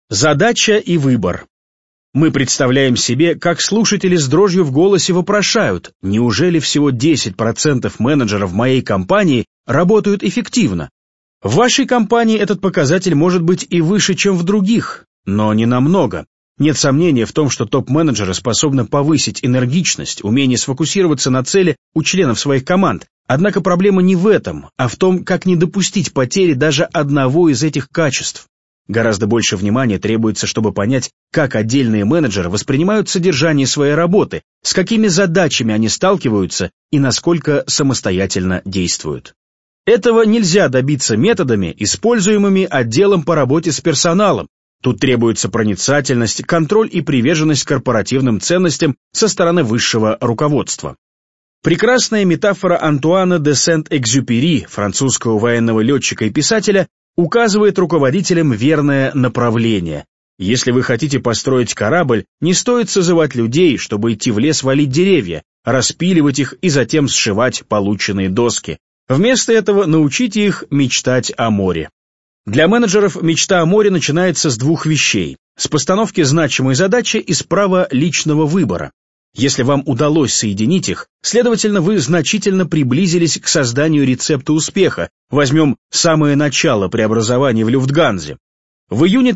Задача и выбор. Мы представляем себе, как слушатели с дрожью в голосе вопрошают, неужели всего 10% менеджеров моей компании работают эффективно? В вашей компании этот показатель может быть и выше, чем в других, но не намного. Нет сомнения в том, что топ-менеджеры способны повысить энергичность, умение сфокусироваться на цели у членов своих команд. Однако проблема не в этом, а в том, как не допустить потери даже одного из этих качеств. Гораздо больше внимания требуется, чтобы понять, как отдельные менеджеры воспринимают содержание своей работы, с какими задачами они сталкиваются и насколько самостоятельно действуют. Этого нельзя добиться методами, используемыми отделом по работе с персоналом. Тут требуется проницательность, контроль и приверженность корпоративным ценностям со стороны высшего руководства. Прекрасная метафора Антуана де Сент-Экзюпери, французского военного летчика и писателя, указывает руководителям верное направление. Если вы хотите построить корабль, не стоит созывать людей, чтобы идти в лес валить деревья, распиливать их и затем сшивать полученные доски. Вместо этого научите их мечтать о море. Для менеджеров мечта о море начинается с двух вещей: с постановки значимой задачи и с права личного выбора. Если вам удалось соединить их, следовательно, вы значительно приблизились к созданию рецепта успеха. Возьмем самое начало преобразований в Люфтганзе. В июне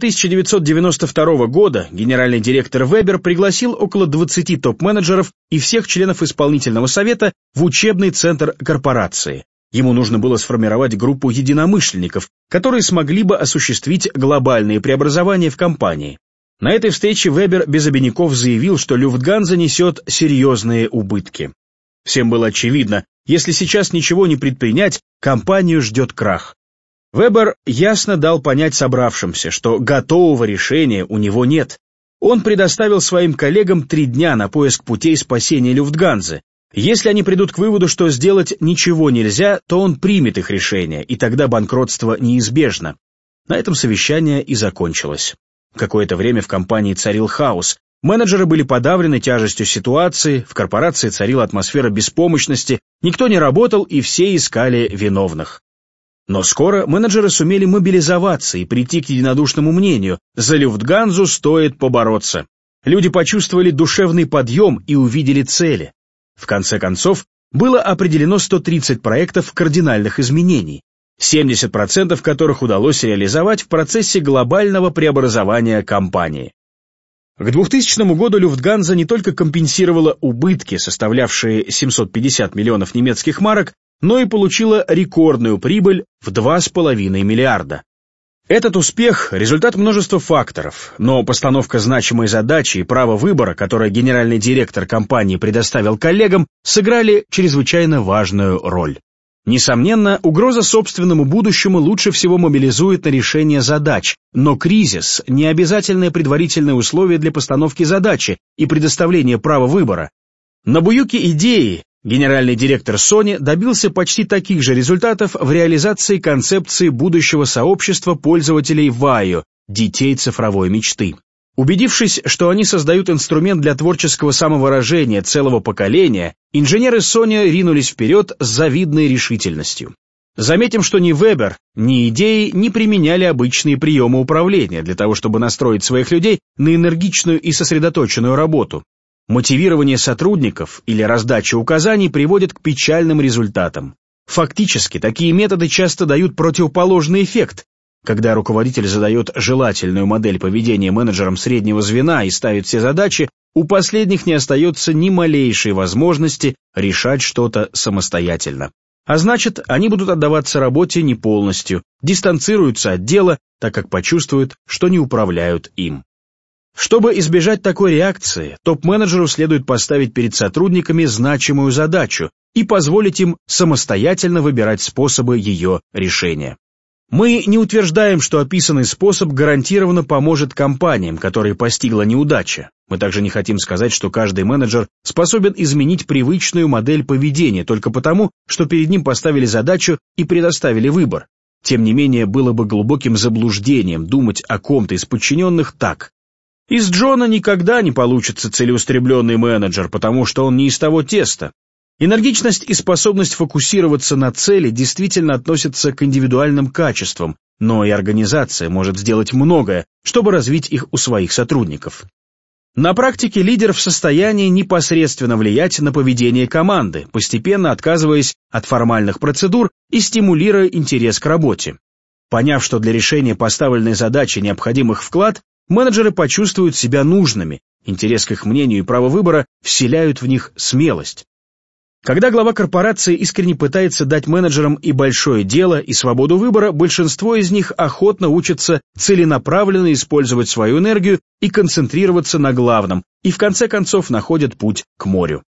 1992 года генеральный директор Вебер пригласил около 20 топ-менеджеров и всех членов исполнительного совета в учебный центр корпорации. Ему нужно было сформировать группу единомышленников, которые смогли бы осуществить глобальные преобразования в компании. На этой встрече Вебер без обиняков заявил, что Люфтганза несет серьезные убытки. Всем было очевидно, если сейчас ничего не предпринять, компанию ждет крах. Вебер ясно дал понять собравшимся, что готового решения у него нет. Он предоставил своим коллегам 3 дня на поиск путей спасения Люфтганзы. Если они придут к выводу, что сделать ничего нельзя, то он примет их решение, и тогда банкротство неизбежно. На этом совещание и закончилось. Какое-то время в компании царил хаос. Менеджеры были подавлены тяжестью ситуации, в корпорации царила атмосфера беспомощности, никто не работал и все искали виновных. Но скоро менеджеры сумели мобилизоваться и прийти к единодушному мнению: за Люфтганзу стоит побороться. Люди почувствовали душевный подъем и увидели цели. В конце концов, было определено 130 проектов кардинальных изменений, 70% которых удалось реализовать в процессе глобального преобразования компании. К 2000 году Люфтганза не только компенсировала убытки, составлявшие 750 миллионов немецких марок, но и получила рекордную прибыль в 2,5 миллиарда. Этот успех – результат множества факторов, но постановка значимой задачи и право выбора, которое генеральный директор компании предоставил коллегам, сыграли чрезвычайно важную роль. Несомненно, угроза собственному будущему лучше всего мобилизует на решение задач, но кризис – не обязательное предварительное условие для постановки задачи и предоставления права выбора. Нобуюки Идеи, генеральный директор Sony, добился почти таких же результатов в реализации концепции будущего сообщества пользователей Вайо – детей цифровой мечты. Убедившись, что они создают инструмент для творческого самовыражения целого поколения, инженеры Sony ринулись вперед с завидной решительностью. Заметим, что ни Вебер, ни Идеи не применяли обычные приемы управления для того, чтобы настроить своих людей на энергичную и сосредоточенную работу. Мотивирование сотрудников или раздача указаний приводит к печальным результатам. Фактически, такие методы часто дают противоположный эффект. Когда руководитель задает желательную модель поведения менеджерам среднего звена и ставит все задачи, у последних не остается ни малейшей возможности решать что-то самостоятельно. А значит, они будут отдаваться работе не полностью, дистанцируются от дела, так как почувствуют, что не управляют им. Чтобы избежать такой реакции, топ-менеджеру следует поставить перед сотрудниками значимую задачу и позволить им самостоятельно выбирать способы ее решения. Мы не утверждаем, что описанный способ гарантированно поможет компаниям, которые постигла неудача. Мы также не хотим сказать, что каждый менеджер способен изменить привычную модель поведения только потому, что перед ним поставили задачу и предоставили выбор. Тем не менее, было бы глубоким заблуждением думать о ком-то из подчиненных так: из Джона никогда не получится целеустремленный менеджер, потому что он не из того теста. Энергичность и способность фокусироваться на цели действительно относятся к индивидуальным качествам, но и организация может сделать многое, чтобы развить их у своих сотрудников. На практике лидер в состоянии непосредственно влиять на поведение команды, постепенно отказываясь от формальных процедур и стимулируя интерес к работе. Поняв, что для решения поставленной задачи необходим их вклад, менеджеры почувствуют себя нужными, интерес к их мнению и право выбора вселяют в них смелость. Когда глава корпорации искренне пытается дать менеджерам и большое дело, и свободу выбора, большинство из них охотно учатся целенаправленно использовать свою энергию и концентрироваться на главном, и в конце концов находят путь к морю.